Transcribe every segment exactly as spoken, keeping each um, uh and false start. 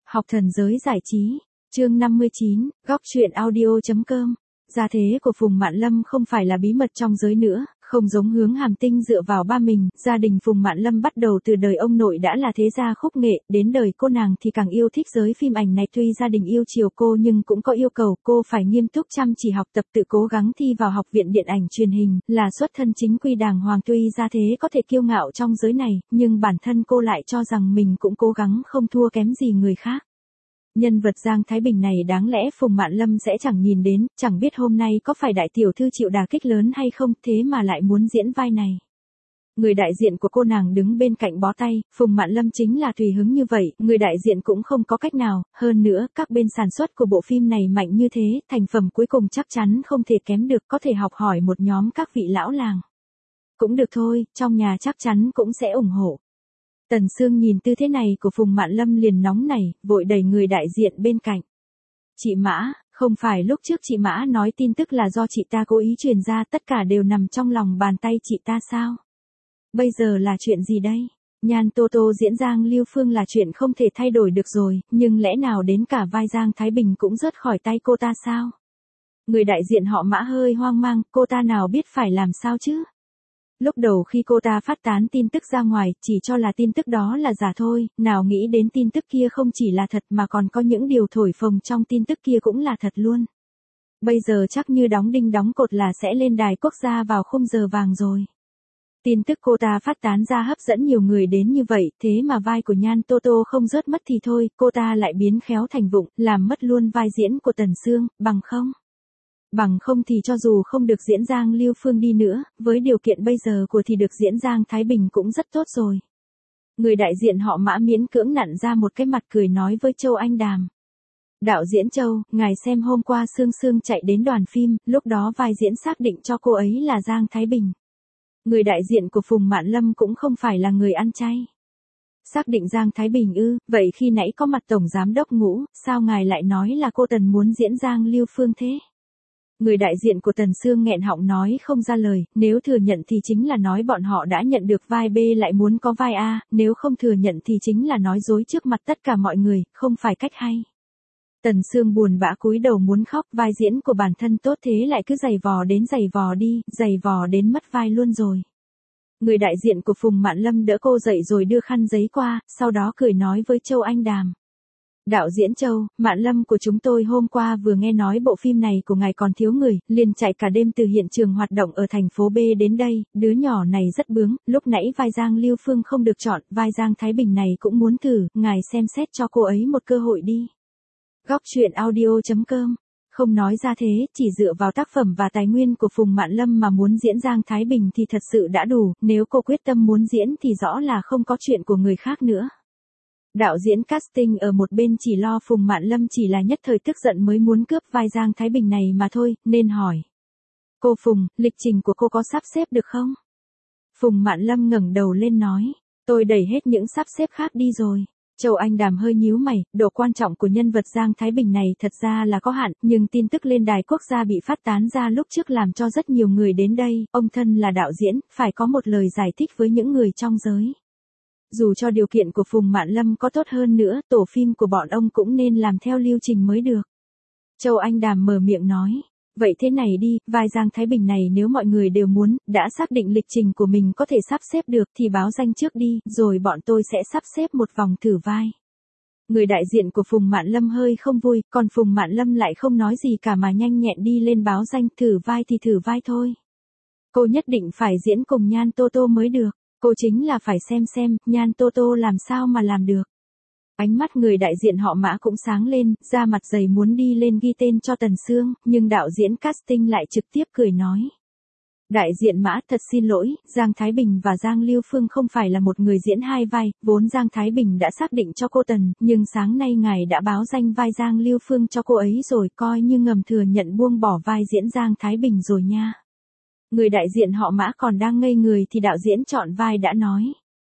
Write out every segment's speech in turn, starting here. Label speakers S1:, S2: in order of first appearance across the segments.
S1: Học thần giới giải trí, chương năm mươi chín, góc truyện audio.com. Gia thế của Phùng Mạn Lâm không phải là bí mật trong giới nữa, không giống Hướng Hàm Tinh dựa vào ba mình, gia đình Phùng Mạn Lâm bắt đầu từ đời ông nội đã là thế gia khúc nghệ, đến đời cô nàng thì càng yêu thích giới phim ảnh này. Tuy gia đình yêu chiều cô nhưng cũng có yêu cầu cô phải nghiêm túc chăm chỉ học tập, tự cố gắng thi vào học viện điện ảnh truyền hình, là xuất thân chính quy đàng hoàng. Tuy gia thế có thể kiêu ngạo trong giới này, nhưng bản thân cô lại cho rằng mình cũng cố gắng không thua kém gì người khác. Nhân vật Giang Thái Bình này đáng lẽ Phùng Mạn Lâm sẽ chẳng nhìn đến, chẳng biết hôm nay có phải đại tiểu thư chịu đả kích lớn hay không, thế mà lại muốn diễn vai này. Người đại diện của cô nàng đứng bên cạnh bó tay, Phùng Mạn Lâm chính là tùy hứng như vậy, người đại diện cũng không có cách nào, hơn nữa các bên sản xuất của bộ phim này mạnh như thế, thành phẩm cuối cùng chắc chắn không thể kém được, có thể học hỏi một nhóm các vị lão làng. Cũng được thôi, trong nhà chắc chắn cũng sẽ ủng hộ. Tần Sương nhìn tư thế này của Phùng Mạn Lâm liền nóng nảy, vội đẩy người đại diện bên cạnh. Chị Mã, không phải lúc trước chị Mã nói tin tức là do chị ta cố ý truyền ra, tất cả đều nằm trong lòng bàn tay chị ta sao? Bây giờ là chuyện gì đây? Nhan Tô Tô diễn Giang Lưu Phương là chuyện không thể thay đổi được rồi, nhưng lẽ nào đến cả vai Giang Thái Bình cũng rớt khỏi tay cô ta sao? Người đại diện họ Mã hơi hoang mang, cô ta nào biết phải làm sao chứ? Lúc đầu khi cô ta phát tán tin tức ra ngoài, chỉ cho là tin tức đó là giả thôi, nào nghĩ đến tin tức kia không chỉ là thật mà còn có những điều thổi phồng trong tin tức kia cũng là thật luôn. Bây giờ chắc như đóng đinh đóng cột là sẽ lên đài quốc gia vào khung giờ vàng rồi. Tin tức cô ta phát tán ra hấp dẫn nhiều người đến như vậy, thế mà vai của Nhan Tô Tô không rớt mất thì thôi, cô ta lại biến khéo thành vụng, làm mất luôn vai diễn của Tần Sương, bằng không? Bằng không thì cho dù không được diễn Giang Lưu Phương đi nữa, với điều kiện bây giờ của thì được diễn Giang Thái Bình cũng rất tốt rồi. Người đại diện họ Mã miễn cưỡng nặn ra một cái mặt cười nói với Châu Anh Đàm. Đạo diễn Châu, ngài xem hôm qua Sương Sương chạy đến đoàn phim, lúc đó vai diễn xác định cho cô ấy là Giang Thái Bình. Người đại diện của Phùng Mạn Lâm cũng không phải là người ăn chay. Xác định Giang Thái Bình ư, vậy khi nãy có mặt Tổng Giám Đốc Ngũ, sao ngài lại nói là cô Tần muốn diễn Giang Lưu Phương thế? Người đại diện của Tần Sương nghẹn họng nói không ra lời, nếu thừa nhận thì chính là nói bọn họ đã nhận được vai B lại muốn có vai A, nếu không thừa nhận thì chính là nói dối trước mặt tất cả mọi người, không phải cách hay. Tần Sương buồn bã cúi đầu muốn khóc, vai diễn của bản thân tốt thế lại cứ giày vò đến giày vò đi, giày vò đến mất vai luôn rồi. Người đại diện của Phùng Mạn Lâm đỡ cô dậy rồi đưa khăn giấy qua, sau đó cười nói với Châu Anh Đàm. Đạo diễn Châu, Mạn Lâm của chúng tôi hôm qua vừa nghe nói bộ phim này của ngài còn thiếu người, liền chạy cả đêm từ hiện trường hoạt động ở thành phố B đến đây, đứa nhỏ này rất bướng, lúc nãy vai Giang Lưu Phương không được chọn, vai Giang Thái Bình này cũng muốn thử, ngài xem xét cho cô ấy một cơ hội đi. Góc truyện audio.com. Không nói ra thế, chỉ dựa vào tác phẩm và tài nguyên của Phùng Mạn Lâm mà muốn diễn Giang Thái Bình thì thật sự đã đủ, nếu cô quyết tâm muốn diễn thì rõ là không có chuyện của người khác nữa. Đạo diễn casting ở một bên chỉ lo Phùng Mạn Lâm chỉ là nhất thời tức giận mới muốn cướp vai Giang Thái Bình này mà thôi, nên hỏi. Cô Phùng, lịch trình của cô có sắp xếp được không? Phùng Mạn Lâm ngẩng đầu lên nói, tôi đẩy hết những sắp xếp khác đi rồi. Châu Anh Đàm hơi nhíu mày, độ quan trọng của nhân vật Giang Thái Bình này thật ra là có hạn, nhưng tin tức lên đài quốc gia bị phát tán ra lúc trước làm cho rất nhiều người đến đây, ông thân là đạo diễn, phải có một lời giải thích với những người trong giới. Dù cho điều kiện của Phùng Mạn Lâm có tốt hơn nữa, tổ phim của bọn ông cũng nên làm theo lưu trình mới được. Châu Anh Đàm mở miệng nói, vậy thế này đi, vai Giang Thái Bình này nếu mọi người đều muốn, đã xác định lịch trình của mình có thể sắp xếp được thì báo danh trước đi, rồi bọn tôi sẽ sắp xếp một vòng thử vai. Người đại diện của Phùng Mạn Lâm hơi không vui, còn Phùng Mạn Lâm lại không nói gì cả mà nhanh nhẹn đi lên báo danh, thử vai thì thử vai thôi. Cô nhất định phải diễn cùng Nhan Tô Tô mới được. Cô chính là phải xem xem, Nhan Tô Tô làm sao mà làm được. Ánh mắt người đại diện họ Mã cũng sáng lên, ra mặt dày muốn đi lên ghi tên cho Tần Sương, nhưng đạo diễn casting lại trực tiếp cười nói. Đại diện Mã thật xin lỗi, Giang Thái Bình và Giang Lưu Phương không phải là một người diễn hai vai, vốn Giang Thái Bình đã xác định cho cô Tần, nhưng sáng nay ngài đã báo danh vai Giang Lưu Phương cho cô ấy rồi, coi như ngầm thừa nhận buông bỏ vai diễn Giang Thái Bình rồi nha. Người đại diện họ Mã còn đang ngây người thì đạo diễn chọn vai đã nói.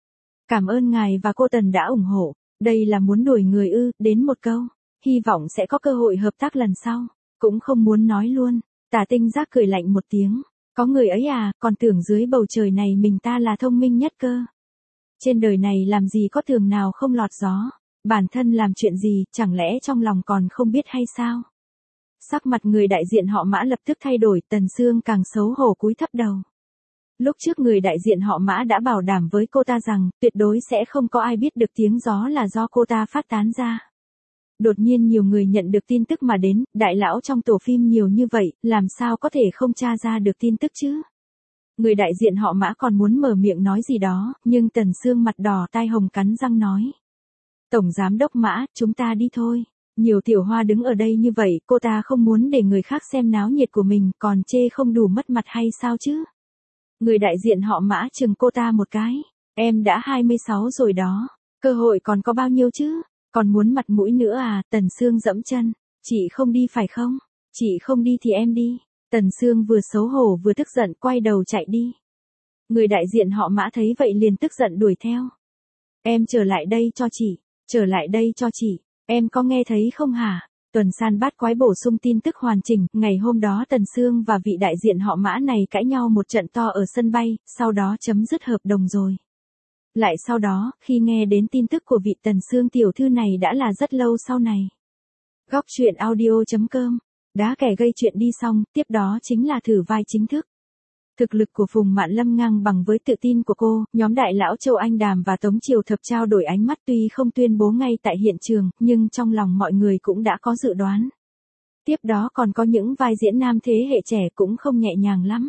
S1: Cảm ơn ngài và cô Tần đã ủng hộ, đây là muốn đuổi người ư, đến một câu, hy vọng sẽ có cơ hội hợp tác lần sau, cũng không muốn nói luôn. Tả Tinh Giác cười lạnh một tiếng, có người ấy à, còn tưởng dưới bầu trời này mình ta là thông minh nhất cơ. Trên đời này làm gì có tường nào không lọt gió, bản thân làm chuyện gì, chẳng lẽ trong lòng còn không biết hay sao? Sắc mặt người đại diện họ Mã lập tức thay đổi, Tần Sương càng xấu hổ cúi thấp đầu. Lúc trước người đại diện họ Mã đã bảo đảm với cô ta rằng, tuyệt đối sẽ không có ai biết được tiếng gió là do cô ta phát tán ra. Đột nhiên nhiều người nhận được tin tức mà đến, đại lão trong tổ phim nhiều như vậy, làm sao có thể không tra ra được tin tức chứ? Người đại diện họ Mã còn muốn mở miệng nói gì đó, nhưng Tần Sương mặt đỏ tai hồng cắn răng nói. Tổng giám đốc Mã, chúng ta đi thôi. Nhiều tiểu hoa đứng ở đây như vậy, cô ta không muốn để người khác xem náo nhiệt của mình, còn chê không đủ mất mặt hay sao chứ? Người đại diện họ Mã chừng cô ta một cái. Em đã hai mươi sáu rồi đó, cơ hội còn có bao nhiêu chứ? Còn muốn mặt mũi nữa à? Tần Sương dẫm chân. Chị không đi phải không? Chị không đi thì em đi. Tần Sương vừa xấu hổ vừa tức giận quay đầu chạy đi. Người đại diện họ Mã thấy vậy liền tức giận đuổi theo. Em trở lại đây cho chị. Trở lại đây cho chị. Em có nghe thấy không hả? Tuần San Bát Quái bổ sung tin tức hoàn chỉnh. Ngày hôm đó Tần Sương và vị đại diện họ Mã này cãi nhau một trận to ở sân bay, sau đó chấm dứt hợp đồng rồi. Lại sau đó, khi nghe đến tin tức của vị Tần Sương tiểu thư này đã là rất lâu sau này. Góc truyện audio chấm com. Đá kẻ gây chuyện đi xong, tiếp đó chính là thử vai chính thức. Thực lực của Phùng Mạn Lâm ngang bằng với tự tin của cô, nhóm đại lão Châu Anh Đàm và Tống Triều Thập trao đổi ánh mắt tuy không tuyên bố ngay tại hiện trường, nhưng trong lòng mọi người cũng đã có dự đoán. Tiếp đó còn có những vai diễn nam thế hệ trẻ cũng không nhẹ nhàng lắm.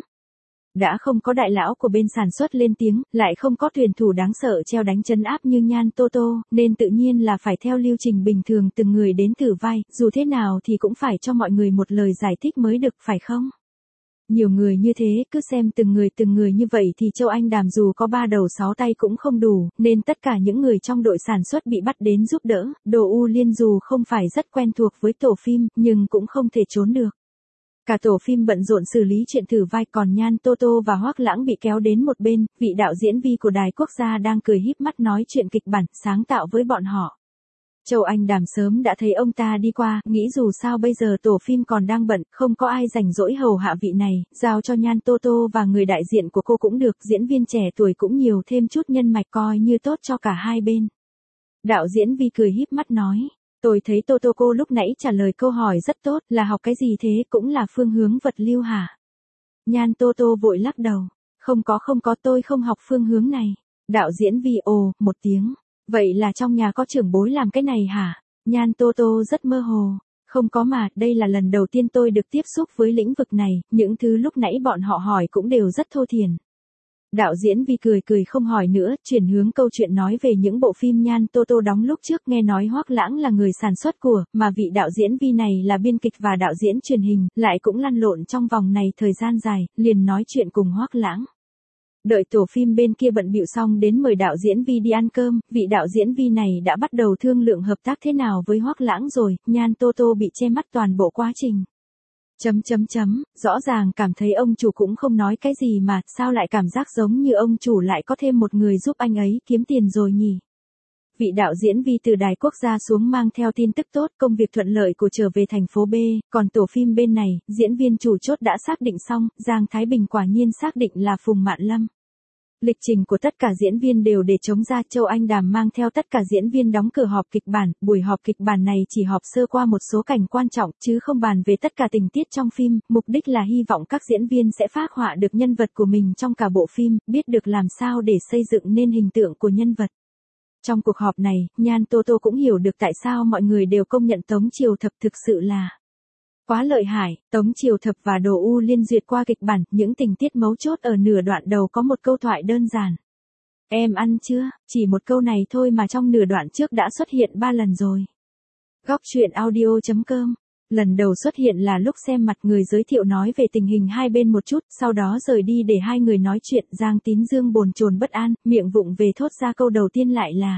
S1: Đã không có đại lão của bên sản xuất lên tiếng, lại không có tuyển thủ đáng sợ treo đánh trấn áp như Nhan Tô Tô, nên tự nhiên là phải theo lưu trình bình thường từng người đến thử vai, dù thế nào thì cũng phải cho mọi người một lời giải thích mới được, phải không? Nhiều người như thế, cứ xem từng người từng người như vậy thì Châu Anh Đàm dù có ba đầu sáu tay cũng không đủ, nên tất cả những người trong đội sản xuất bị bắt đến giúp đỡ. Đồ U Liên dù không phải rất quen thuộc với tổ phim, nhưng cũng không thể trốn được. Cả tổ phim bận rộn xử lý chuyện thử vai, còn Nhan Tô Tô và Hoắc Lãng bị kéo đến một bên, vị đạo diễn Vi của Đài Quốc gia đang cười híp mắt nói chuyện kịch bản sáng tạo với bọn họ. Châu Anh Đàm sớm đã thấy ông ta đi qua, nghĩ dù sao bây giờ tổ phim còn đang bận, không có ai rảnh rỗi hầu hạ vị này, giao cho Nhan Tô Tô và người đại diện của cô cũng được, diễn viên trẻ tuổi cũng nhiều, thêm chút nhân mạch coi như tốt cho cả hai bên. Đạo diễn Vi cười híp mắt nói. Tôi thấy Tô Tô cô lúc nãy trả lời câu hỏi rất tốt, là học cái gì thế, cũng là phương hướng vật lưu hả? Nhan Tô Tô vội lắc đầu. Không có không có, tôi không học phương hướng này. Đạo diễn Vi ồ, một tiếng. Vậy là trong nhà có trưởng bối làm cái này hả? Nhan Tô Tô rất mơ hồ. Không có mà, đây là lần đầu tiên tôi được tiếp xúc với lĩnh vực này, những thứ lúc nãy bọn họ hỏi cũng đều rất thô thiển. Đạo diễn Vi cười cười không hỏi nữa, chuyển hướng câu chuyện nói về những bộ phim Nhan Tô Tô đóng lúc trước. Nghe nói Hoắc Lãng là người sản xuất của, mà vị đạo diễn Vi này là biên kịch và đạo diễn truyền hình, lại cũng lăn lộn trong vòng này thời gian dài, liền nói chuyện cùng Hoắc Lãng. Đợi tổ phim bên kia bận bịu xong đến mời đạo diễn Vi đi ăn cơm, vị đạo diễn Vi này đã bắt đầu thương lượng hợp tác thế nào với Hoắc Lãng rồi. Nhan Tô Tô bị che mắt toàn bộ quá trình. Chấm chấm chấm, rõ ràng cảm thấy ông chủ cũng không nói cái gì mà, sao lại cảm giác giống như ông chủ lại có thêm một người giúp anh ấy kiếm tiền rồi nhỉ? Vị đạo diễn Vi từ Đài Quốc gia xuống mang theo tin tức tốt, công việc thuận lợi của trở về thành phố B, còn tổ phim bên này, diễn viên chủ chốt đã xác định xong, Giang Thái Bình quả nhiên xác định là Phùng Mạn Lâm. Lịch trình của tất cả diễn viên đều để trống ra, Châu Anh Đàm mang theo tất cả diễn viên đóng cửa họp kịch bản, buổi họp kịch bản này chỉ họp sơ qua một số cảnh quan trọng, chứ không bàn về tất cả tình tiết trong phim, mục đích là hy vọng các diễn viên sẽ phác họa được nhân vật của mình trong cả bộ phim, biết được làm sao để xây dựng nên hình tượng của nhân vật. Trong cuộc họp này, Nhan Tô Tô cũng hiểu được tại sao mọi người đều công nhận Tống Triều Thập thực sự là quá lợi hại. Tống Triều Thập và Đồ U Liên duyệt qua kịch bản, những tình tiết mấu chốt ở nửa đoạn đầu có một câu thoại đơn giản. Em ăn chưa? Chỉ một câu này thôi mà trong nửa đoạn trước đã xuất hiện ba lần rồi. Góc truyện audio chấm com. Lần đầu xuất hiện là lúc xem mặt người giới thiệu nói về tình hình hai bên một chút, sau đó rời đi để hai người nói chuyện. Giang Tín Dương bồn chồn bất an, miệng vụng về thốt ra câu đầu tiên lại là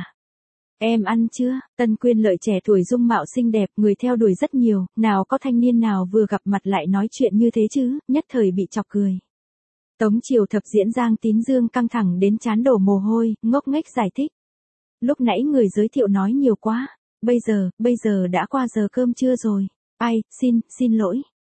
S1: em ăn chưa? Tân Quyên Lợi trẻ tuổi dung mạo xinh đẹp, người theo đuổi rất nhiều, nào có thanh niên nào vừa gặp mặt lại nói chuyện như thế chứ, nhất thời bị chọc cười. Tống Triều Thập diễn Giang Tín Dương căng thẳng đến trán đổ mồ hôi, ngốc nghếch giải thích. Lúc nãy người giới thiệu nói nhiều quá, bây giờ, bây giờ đã qua giờ cơm trưa rồi. Ai, xin, xin lỗi.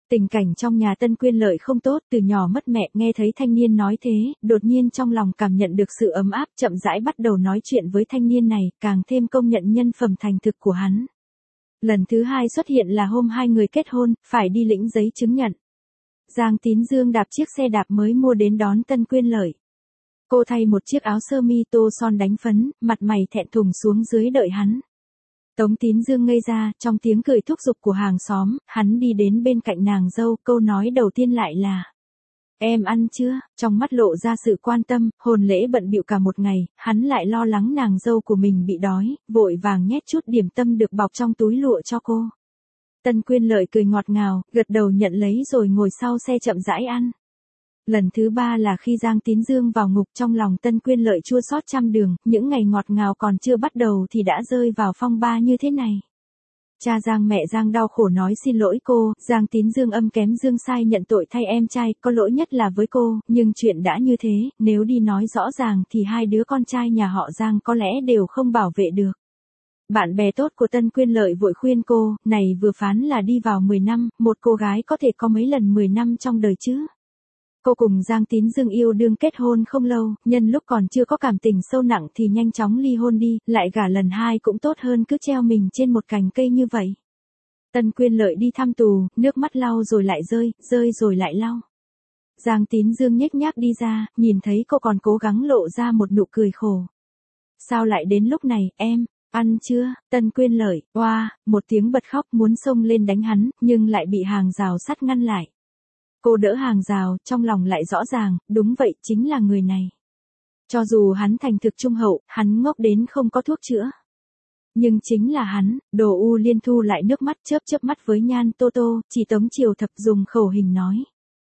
S1: Tình cảnh trong nhà Tân Quyên Lợi không tốt, từ nhỏ mất mẹ, nghe thấy thanh niên nói thế, đột nhiên trong lòng cảm nhận được sự ấm áp, chậm rãi bắt đầu nói chuyện với thanh niên này, càng thêm công nhận nhân phẩm thành thực của hắn. Lần thứ hai xuất hiện là hôm hai người kết hôn, phải đi lĩnh giấy chứng nhận. Giang Tín Dương đạp chiếc xe đạp mới mua đến đón Tân Quyên Lợi. Cô thay một chiếc áo sơ mi tô son đánh phấn, mặt mày thẹn thùng xuống dưới đợi hắn. Tống Tín Dương ngây ra, trong tiếng cười thúc giục của hàng xóm, hắn đi đến bên cạnh nàng dâu, câu nói đầu tiên lại là: "Em ăn chưa?" Trong mắt lộ ra sự quan tâm, hôn lễ bận bịu cả một ngày, hắn lại lo lắng nàng dâu của mình bị đói, vội vàng nhét chút điểm tâm được bọc trong túi lụa cho cô. Tân Quyên Lợi cười ngọt ngào, gật đầu nhận lấy rồi ngồi sau xe chậm rãi ăn. Lần thứ ba là khi Giang Tín Dương vào ngục, trong lòng Tân Quyên Lợi chua xót trăm đường, những ngày ngọt ngào còn chưa bắt đầu thì đã rơi vào phong ba như thế này. Cha Giang mẹ Giang đau khổ nói xin lỗi cô, Giang Tín Dương âm kém dương sai nhận tội thay em trai, có lỗi nhất là với cô, nhưng chuyện đã như thế, nếu đi nói rõ ràng thì hai đứa con trai nhà họ Giang có lẽ đều không bảo vệ được. Bạn bè tốt của Tân Quyên Lợi vội khuyên cô, này vừa phán là đi vào mười năm, một cô gái có thể có mấy lần mười năm trong đời chứ. Cô cùng Giang Tín Dương yêu đương kết hôn không lâu, nhân lúc còn chưa có cảm tình sâu nặng thì nhanh chóng ly hôn đi, lại gả lần hai cũng tốt hơn cứ treo mình trên một cành cây như vậy. Tân Quyên Lợi đi thăm tù, nước mắt lau rồi lại rơi, rơi rồi lại lau. Giang Tín Dương nhếch nhác đi ra, nhìn thấy cô còn cố gắng lộ ra một nụ cười khổ. Sao lại đến lúc này, em, ăn chưa? Tân Quyên Lợi, oa, một tiếng bật khóc muốn xông lên đánh hắn, nhưng lại bị hàng rào sắt ngăn lại. Cô đỡ hàng rào, trong lòng lại rõ ràng, đúng vậy, chính là người này. Cho dù hắn thành thực trung hậu, hắn ngốc đến không có thuốc chữa. Nhưng chính là hắn, Đồ U Liên thu lại nước mắt chớp chớp mắt với Nhan Tô Tô, chỉ Tống Triều Thập dùng khẩu hình nói.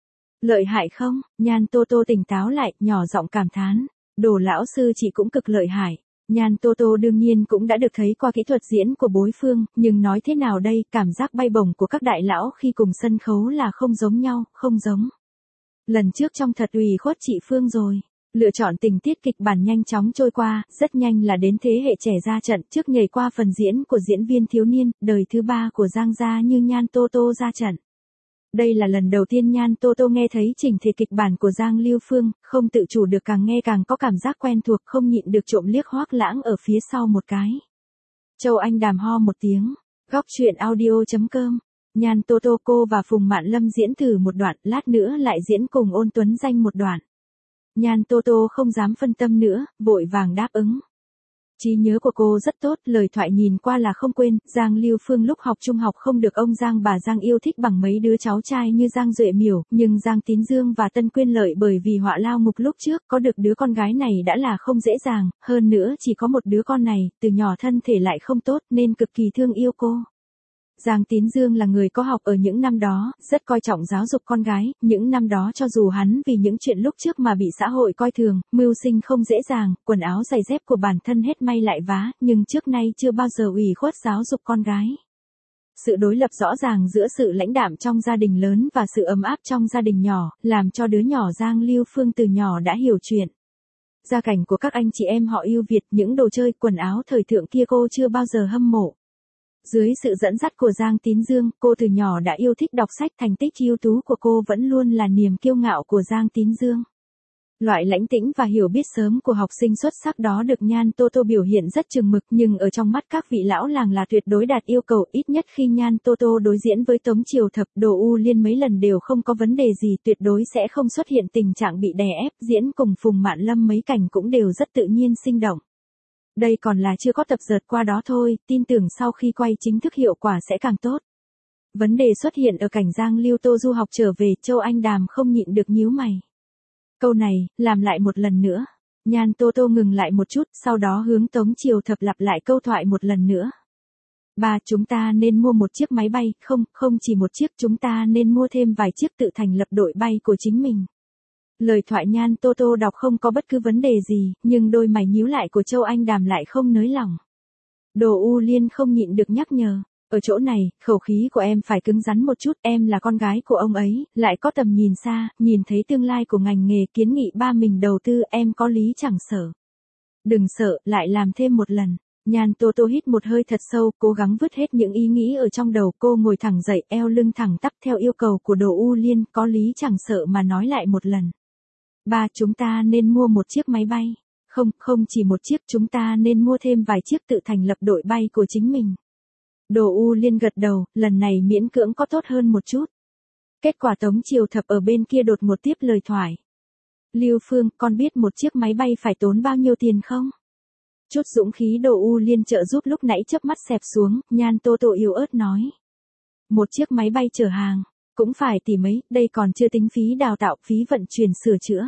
S1: Lợi hại không? Nhan Tô Tô tỉnh táo lại, nhỏ giọng cảm thán. Đồ lão sư chị cũng cực lợi hại. Nhan Tô Tô đương nhiên cũng đã được thấy qua kỹ thuật diễn của bối phương, nhưng nói thế nào đây, cảm giác bay bổng của các đại lão khi cùng sân khấu là không giống nhau, không giống. Lần trước trong thật ủy khuất chị Phương rồi. Lựa chọn tình tiết kịch bản nhanh chóng trôi qua, rất nhanh là đến thế hệ trẻ ra trận, trước nhảy qua phần diễn của diễn viên thiếu niên, đời thứ ba của Giang gia như Nhan Tô Tô ra trận. Đây là lần đầu tiên Nhan Tô Tô nghe thấy chỉnh thể kịch bản của Giang Lưu Phương, không tự chủ được càng nghe càng có cảm giác quen thuộc, không nhịn được trộm liếc Hoác Lãng ở phía sau một cái. Châu Anh Đàm ho một tiếng, góc truyện audio chấm com. Nhan Tô Tô cô và Phùng Mạn Lâm diễn thử một đoạn, lát nữa lại diễn cùng Ôn Tuấn Danh một đoạn. Nhan Tô Tô không dám phân tâm nữa, vội vàng đáp ứng. Trí nhớ của cô rất tốt, lời thoại nhìn qua là không quên, Giang Lưu Phương lúc học trung học không được ông Giang bà Giang yêu thích bằng mấy đứa cháu trai như Giang Duệ Miểu, nhưng Giang Tín Dương và Tân Quyên Lợi bởi vì họa lao ngục lúc trước có được đứa con gái này đã là không dễ dàng, hơn nữa chỉ có một đứa con này, từ nhỏ thân thể lại không tốt nên cực kỳ thương yêu cô. Giang Tín Dương là người có học ở những năm đó, rất coi trọng giáo dục con gái, những năm đó cho dù hắn vì những chuyện lúc trước mà bị xã hội coi thường, mưu sinh không dễ dàng, quần áo giày dép của bản thân hết may lại vá, nhưng trước nay chưa bao giờ ủy khuất giáo dục con gái. Sự đối lập rõ ràng giữa sự lãnh đạm trong gia đình lớn và sự ấm áp trong gia đình nhỏ, làm cho đứa nhỏ Giang Lưu Phương từ nhỏ đã hiểu chuyện. Gia cảnh của các anh chị em họ yêu Việt, những đồ chơi, quần áo thời thượng kia cô chưa bao giờ hâm mộ. Dưới sự dẫn dắt của Giang Tín Dương, cô từ nhỏ đã yêu thích đọc sách, thành tích ưu tú của cô vẫn luôn là niềm kiêu ngạo của Giang Tín Dương. Loại lãnh tĩnh và hiểu biết sớm của học sinh xuất sắc đó được Nhan Tô Tô biểu hiện rất chừng mực, nhưng ở trong mắt các vị lão làng là tuyệt đối đạt yêu cầu, ít nhất khi Nhan Tô Tô đối diễn với Tống Triều Thập, Đồ U Liên mấy lần đều không có vấn đề gì, tuyệt đối sẽ không xuất hiện tình trạng bị đè ép, diễn cùng Phùng Mạn Lâm mấy cảnh cũng đều rất tự nhiên sinh động. Đây còn là chưa có tập dượt qua đó thôi, tin tưởng sau khi quay chính thức hiệu quả sẽ càng tốt. Vấn đề xuất hiện ở cảnh Giang Lưu Tô du học trở về, Châu Anh Đàm không nhịn được nhíu mày. Câu này, làm lại một lần nữa. Nhan Tô Tô ngừng lại một chút, sau đó hướng Tống Triều Thập lặp lại câu thoại một lần nữa. Ba, chúng ta nên mua một chiếc máy bay, không, không chỉ một chiếc, chúng ta nên mua thêm vài chiếc tự thành lập đội bay của chính mình. Lời thoại Nhan Tô Tô đọc không có bất cứ vấn đề gì, nhưng đôi mày nhíu lại của Châu Anh Đàm lại không nới lỏng. Đồ U Liên không nhịn được nhắc nhở, ở chỗ này, khẩu khí của em phải cứng rắn một chút, em là con gái của ông ấy, lại có tầm nhìn xa, nhìn thấy tương lai của ngành nghề, kiến nghị ba mình đầu tư, em có lý chẳng sợ. Đừng sợ, lại làm thêm một lần. Nhan Tô Tô hít một hơi thật sâu, cố gắng vứt hết những ý nghĩ ở trong đầu. Cô ngồi thẳng dậy, eo lưng thẳng tắp theo yêu cầu của Đồ U Liên, có lý chẳng sợ mà nói lại một lần. Ba, chúng ta nên mua một chiếc máy bay. Không, không chỉ một chiếc, chúng ta nên mua thêm vài chiếc tự thành lập đội bay của chính mình. Đồ U Liên gật đầu, lần này miễn cưỡng có tốt hơn một chút. Kết quả Tống Triều Thập ở bên kia đột một tiếp lời thoại. Lưu Phương, con biết một chiếc máy bay phải tốn bao nhiêu tiền không? Chút dũng khí Đồ U Liên trợ giúp lúc nãy chớp mắt xẹp xuống, Nhan Tô Tô yếu ớt nói. Một chiếc máy bay chở hàng, cũng phải tỷ mấy, đây còn chưa tính phí đào tạo, phí vận chuyển sửa chữa.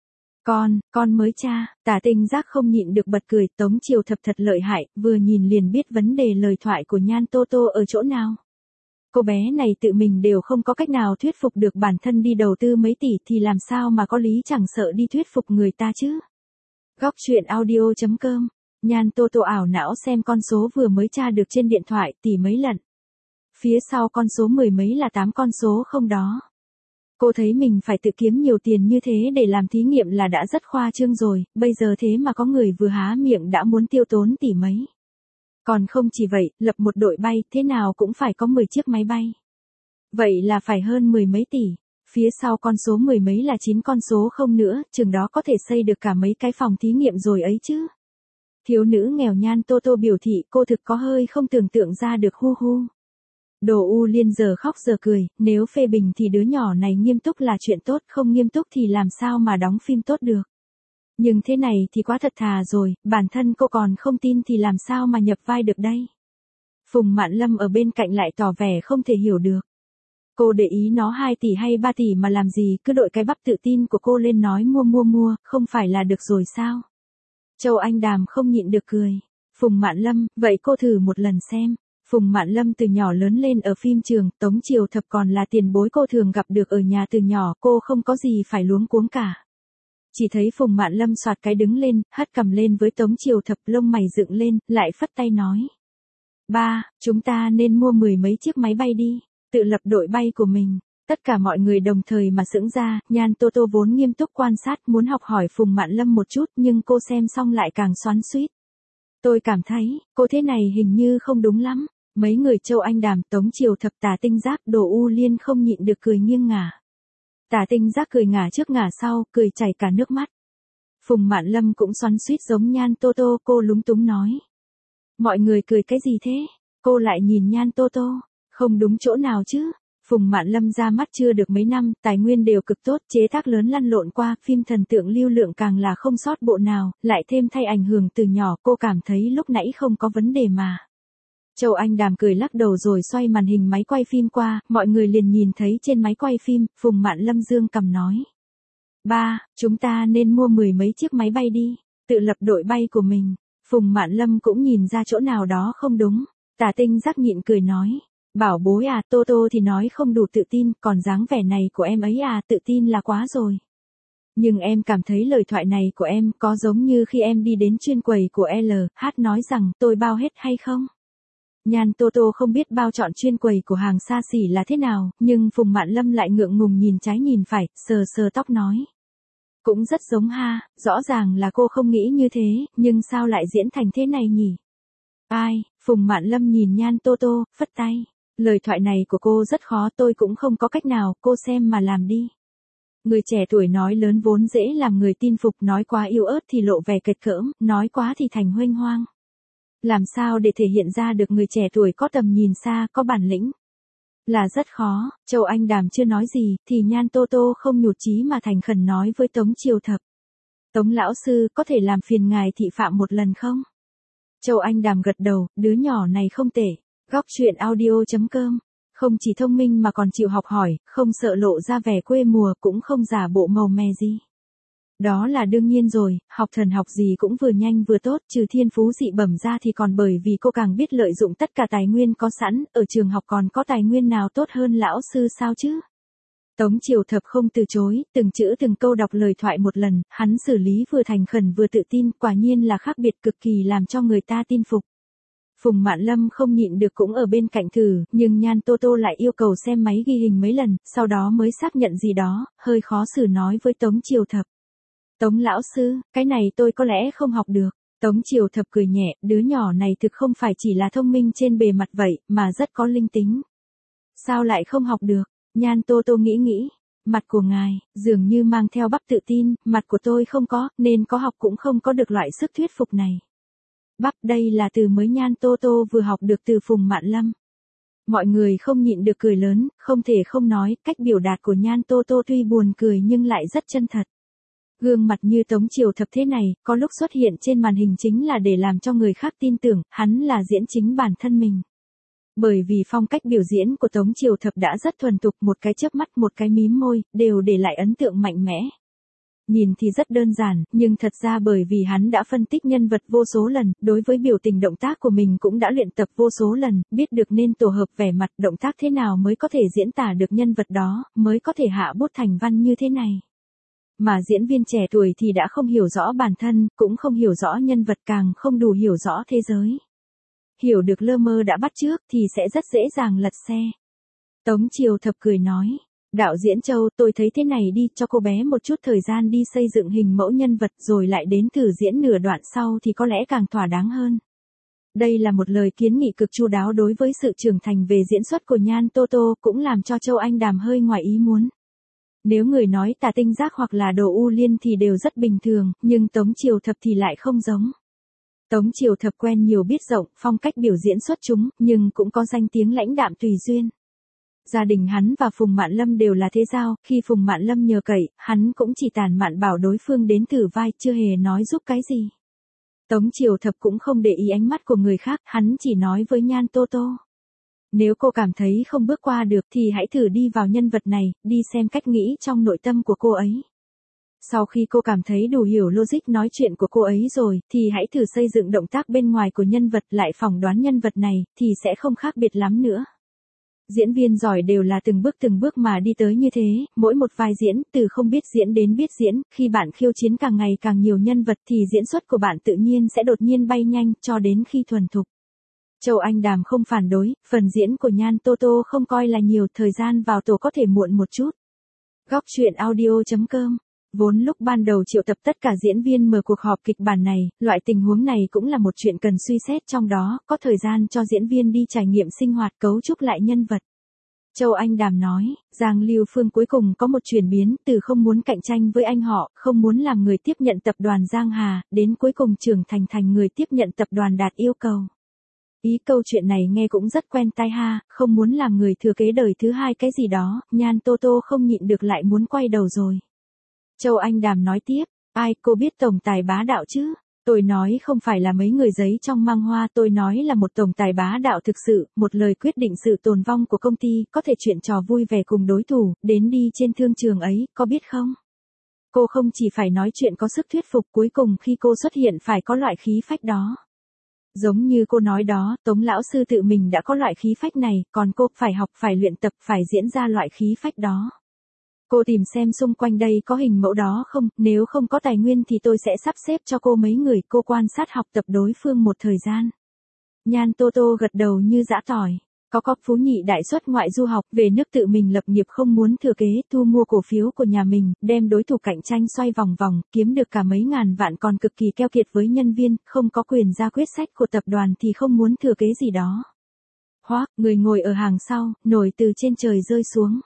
S1: Con, con mới cha, Tả Tinh Giác không nhịn được bật cười, Tống Triều Thập thật lợi hại, vừa nhìn liền biết vấn đề lời thoại của Nhan Tô Tô ở chỗ nào. Cô bé này tự mình đều không có cách nào thuyết phục được bản thân đi đầu tư mấy tỷ thì làm sao mà có lý chẳng sợ đi thuyết phục người ta chứ. Góc truyện audio chấm com, Nhan Tô Tô ảo não xem con số vừa mới tra được trên điện thoại tỷ mấy lần. Phía sau con số mười mấy là tám con số không đó. Cô thấy mình phải tự kiếm nhiều tiền như thế để làm thí nghiệm là đã rất khoa trương rồi, bây giờ thế mà có người vừa há miệng đã muốn tiêu tốn tỷ mấy. Còn không chỉ vậy, lập một đội bay thế nào cũng phải có mười chiếc máy bay. Vậy là phải hơn mười mấy tỷ, phía sau con số mười mấy là chín con số không nữa, chừng đó có thể xây được cả mấy cái phòng thí nghiệm rồi ấy chứ. Thiếu nữ nghèo Nhan Tô Tô biểu thị cô thực có hơi không tưởng tượng ra được hu hu. Đồ U Liên giờ khóc giờ cười, nếu phê bình thì đứa nhỏ này nghiêm túc là chuyện tốt, không nghiêm túc thì làm sao mà đóng phim tốt được. Nhưng thế này thì quá thật thà rồi, bản thân cô còn không tin thì làm sao mà nhập vai được đây. Phùng Mạn Lâm ở bên cạnh lại tỏ vẻ không thể hiểu được. Cô để ý nó hai tỷ hay ba tỷ mà làm gì, cứ đội cái bắp tự tin của cô lên nói mua mua mua, không phải là được rồi sao? Châu Anh Đàm không nhịn được cười. Phùng Mạn Lâm, vậy cô thử một lần xem. Phùng Mạn Lâm từ nhỏ lớn lên ở phim trường, Tống Triều Thập còn là tiền bối cô thường gặp được ở nhà từ nhỏ, cô không có gì phải luống cuống cả. Chỉ thấy Phùng Mạn Lâm soạt cái đứng lên, hất cằm lên với Tống Triều Thập, lông mày dựng lên, lại phất tay nói. Ba, chúng ta nên mua mười mấy chiếc máy bay đi, tự lập đội bay của mình. Tất cả mọi người đồng thời mà sững ra, Nhan Tô Tô vốn nghiêm túc quan sát muốn học hỏi Phùng Mạn Lâm một chút nhưng cô xem xong lại càng xoắn xuýt. Tôi cảm thấy, cô thế này hình như không đúng lắm. Mấy người Châu Anh Đàm, Tống Triều Thập, Tả Tinh Giác, Đồ U Liên không nhịn được cười nghiêng ngả. Tả Tinh Giác cười ngả trước ngả sau, cười chảy cả nước mắt. Phùng Mạn Lâm cũng xoắn xuýt giống Nhan Tô Tô, cô lúng túng nói. Mọi người cười cái gì thế? Cô lại nhìn Nhan Tô Tô, không đúng chỗ nào chứ? Phùng Mạn Lâm ra mắt chưa được mấy năm, tài nguyên đều cực tốt, chế tác lớn lăn lộn qua, phim thần tượng lưu lượng càng là không sót bộ nào, lại thêm thay ảnh hưởng từ nhỏ, cô cảm thấy lúc nãy không có vấn đề mà. Châu Anh Đàm cười lắc đầu rồi xoay màn hình máy quay phim qua, mọi người liền nhìn thấy trên máy quay phim, Phùng Mạn Lâm dương cầm nói. Ba, chúng ta nên mua mười mấy chiếc máy bay đi, tự lập đội bay của mình. Phùng Mạn Lâm cũng nhìn ra chỗ nào đó không đúng. Tả Tinh Giác nhịn cười nói. Bảo bối à, Tô Tô thì nói không đủ tự tin, còn dáng vẻ này của em ấy à, tự tin là quá rồi. Nhưng em cảm thấy lời thoại này của em có giống như khi em đi đến chuyên quầy của L H nói rằng tôi bao hết hay không? Nhan Tô Tô không biết bao chọn chuyên quầy của hàng xa xỉ là thế nào, nhưng Phùng Mạn Lâm lại ngượng ngùng nhìn trái nhìn phải, sờ sờ tóc nói. Cũng rất giống ha, rõ ràng là cô không nghĩ như thế, nhưng sao lại diễn thành thế này nhỉ? Ai, Phùng Mạn Lâm nhìn Nhan Tô Tô, phất tay. Lời thoại này của cô rất khó, tôi cũng không có cách nào, cô xem mà làm đi. Người trẻ tuổi nói lớn vốn dễ làm người tin phục, nói quá yếu ớt thì lộ vẻ kệch cỡm, nói quá thì thành huênh hoang. Làm sao để thể hiện ra được người trẻ tuổi có tầm nhìn xa, có bản lĩnh? Là rất khó. Châu Anh Đàm chưa nói gì, thì Nhan Tô Tô không nhụt chí mà thành khẩn nói với Tống Triều Thập. Tống lão sư, có thể làm phiền ngài thị phạm một lần không? Châu Anh Đàm gật đầu, đứa nhỏ này không tệ. Góc truyện audio chấm com. Không chỉ thông minh mà còn chịu học hỏi, không sợ lộ ra vẻ quê mùa, cũng không giả bộ màu mè gì. Đó là đương nhiên rồi, học thần học gì cũng vừa nhanh vừa tốt, trừ thiên phú dị bẩm ra thì còn bởi vì cô càng biết lợi dụng tất cả tài nguyên có sẵn, ở trường học còn có tài nguyên nào tốt hơn lão sư sao chứ? Tống Triều Thập không từ chối, từng chữ từng câu đọc lời thoại một lần, hắn xử lý vừa thành khẩn vừa tự tin, quả nhiên là khác biệt cực kỳ làm cho người ta tin phục. Phùng Mạn Lâm không nhịn được cũng ở bên cạnh thử, nhưng Nhan Tô Tô lại yêu cầu xem máy ghi hình mấy lần, sau đó mới xác nhận gì đó, hơi khó xử nói với Tống Triều Thập. Tống lão sư, cái này tôi có lẽ không học được. Tống Triều Thập cười nhẹ, đứa nhỏ này thực không phải chỉ là thông minh trên bề mặt vậy, mà rất có linh tính. Sao lại không học được? Nhan Tô Tô nghĩ nghĩ. Mặt của ngài, dường như mang theo bắp tự tin, mặt của tôi không có, nên có học cũng không có được loại sức thuyết phục này. Bắp đây là từ mới Nhan Tô Tô vừa học được từ Phùng Mạn Lâm. Mọi người không nhịn được cười lớn, không thể không nói, cách biểu đạt của Nhan Tô Tô tuy buồn cười nhưng lại rất chân thật. Gương mặt như Tống Triều Thập thế này, có lúc xuất hiện trên màn hình chính là để làm cho người khác tin tưởng, hắn là diễn chính bản thân mình. Bởi vì phong cách biểu diễn của Tống Triều Thập đã rất thuần thục, một cái chớp mắt một cái mím môi, đều để lại ấn tượng mạnh mẽ. Nhìn thì rất đơn giản, nhưng thật ra bởi vì hắn đã phân tích nhân vật vô số lần, đối với biểu tình động tác của mình cũng đã luyện tập vô số lần, biết được nên tổ hợp vẻ mặt động tác thế nào mới có thể diễn tả được nhân vật đó, mới có thể hạ bút thành văn như thế này. Mà diễn viên trẻ tuổi thì đã không hiểu rõ bản thân, cũng không hiểu rõ nhân vật, càng không đủ hiểu rõ thế giới. Hiểu được lơ mơ đã bắt chước thì sẽ rất dễ dàng lật xe. Tống Triều Thập cười nói, đạo diễn Châu, tôi thấy thế này đi, cho cô bé một chút thời gian đi xây dựng hình mẫu nhân vật rồi lại đến thử diễn nửa đoạn sau thì có lẽ càng thỏa đáng hơn. Đây là một lời kiến nghị cực chu đáo đối với sự trưởng thành về diễn xuất của Nhan Tô Tô, cũng làm cho Châu Anh Đàm hơi ngoài ý muốn. Nếu người nói tà tinh giác hoặc là đồ u liên thì đều rất bình thường, nhưng Tống Triều Thập thì lại không giống. Tống Triều Thập quen nhiều biết rộng, phong cách biểu diễn xuất chúng, nhưng cũng có danh tiếng lãnh đạm tùy duyên. Gia đình hắn và Phùng Mạn Lâm đều là thế giao, khi Phùng Mạn Lâm nhờ cậy, hắn cũng chỉ tàn mạn bảo đối phương đến thử vai, chưa hề nói giúp cái gì. Tống Triều Thập cũng không để ý ánh mắt của người khác, hắn chỉ nói với Nhan Tô Tô. Nếu cô cảm thấy không bước qua được thì hãy thử đi vào nhân vật này, đi xem cách nghĩ trong nội tâm của cô ấy. Sau khi cô cảm thấy đủ hiểu logic nói chuyện của cô ấy rồi, thì hãy thử xây dựng động tác bên ngoài của nhân vật, lại phỏng đoán nhân vật này, thì sẽ không khác biệt lắm nữa. Diễn viên giỏi đều là từng bước từng bước mà đi tới như thế, mỗi một vai diễn, từ không biết diễn đến biết diễn, khi bạn khiêu chiến càng ngày càng nhiều nhân vật thì diễn xuất của bạn tự nhiên sẽ đột nhiên bay nhanh, cho đến khi thuần thục. Châu Anh Đàm không phản đối, phần diễn của Nhan Tô Tô không coi là nhiều, thời gian vào tổ có thể muộn một chút. Góc truyện audio chấm com. Vốn lúc ban đầu triệu tập tất cả diễn viên mở cuộc họp kịch bản này, loại tình huống này cũng là một chuyện cần suy xét, trong đó có thời gian cho diễn viên đi trải nghiệm sinh hoạt, cấu trúc lại nhân vật. Châu Anh Đàm nói, Giang Lưu Phương cuối cùng có một chuyển biến, từ không muốn cạnh tranh với anh họ, không muốn làm người tiếp nhận tập đoàn Giang Hà, đến cuối cùng trưởng thành thành người tiếp nhận tập đoàn đạt yêu cầu. Ý câu chuyện này nghe cũng rất quen tai ha, không muốn làm người thừa kế đời thứ hai cái gì đó, Nhan Tô Tô không nhịn được lại muốn quay đầu rồi. Châu Anh Đàm nói tiếp, ai cô biết tổng tài bá đạo chứ? Tôi nói không phải là mấy người giấy trong mang hoa, tôi nói là một tổng tài bá đạo thực sự, một lời quyết định sự tồn vong của công ty, có thể chuyện trò vui vẻ cùng đối thủ, đến đi trên thương trường ấy, có biết không? Cô không chỉ phải nói chuyện có sức thuyết phục, cuối cùng khi cô xuất hiện phải có loại khí phách đó. Giống như cô nói đó, Tống lão sư tự mình đã có loại khí phách này, còn cô phải học, phải luyện tập, phải diễn ra loại khí phách đó. Cô tìm xem xung quanh đây có hình mẫu đó không, nếu không có tài nguyên thì tôi sẽ sắp xếp cho cô mấy người, cô quan sát học tập đối phương một thời gian. Nhan Tô Tô gật đầu như giã tỏi. Có có phú nhị đại xuất ngoại du học, về nước tự mình lập nghiệp, không muốn thừa kế, thu mua cổ phiếu của nhà mình, đem đối thủ cạnh tranh xoay vòng vòng, kiếm được cả mấy ngàn vạn, còn cực kỳ keo kiệt với nhân viên, không có quyền ra quyết sách của tập đoàn thì không muốn thừa kế gì đó. Hoác, người ngồi ở hàng sau, nổi từ trên trời rơi xuống.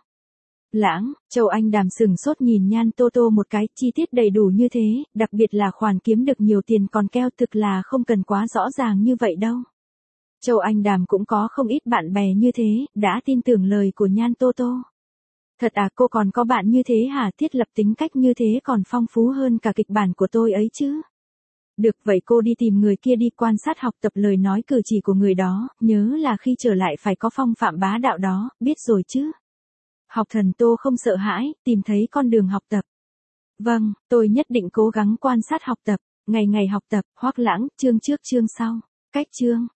S1: Lãng, Châu Anh Đàm sừng sốt nhìn Nhan Tô Tô một cái, chi tiết đầy đủ như thế, đặc biệt là khoản kiếm được nhiều tiền còn keo, thực là không cần quá rõ ràng như vậy đâu. Châu Anh Đàm cũng có không ít bạn bè như thế, đã tin tưởng lời của Nhan Tô Tô. Thật à, cô còn có bạn như thế hả? Thiết lập tính cách như thế còn phong phú hơn cả kịch bản của tôi ấy chứ. Được vậy cô đi tìm người kia đi, quan sát học tập lời nói cử chỉ của người đó, nhớ là khi trở lại phải có phong phạm bá đạo đó, biết rồi chứ. Học thần Tô không sợ hãi, tìm thấy con đường học tập. Vâng, tôi nhất định cố gắng quan sát học tập, ngày ngày học tập. Hoắc Lãng, chương trước chương sau. Cách chương.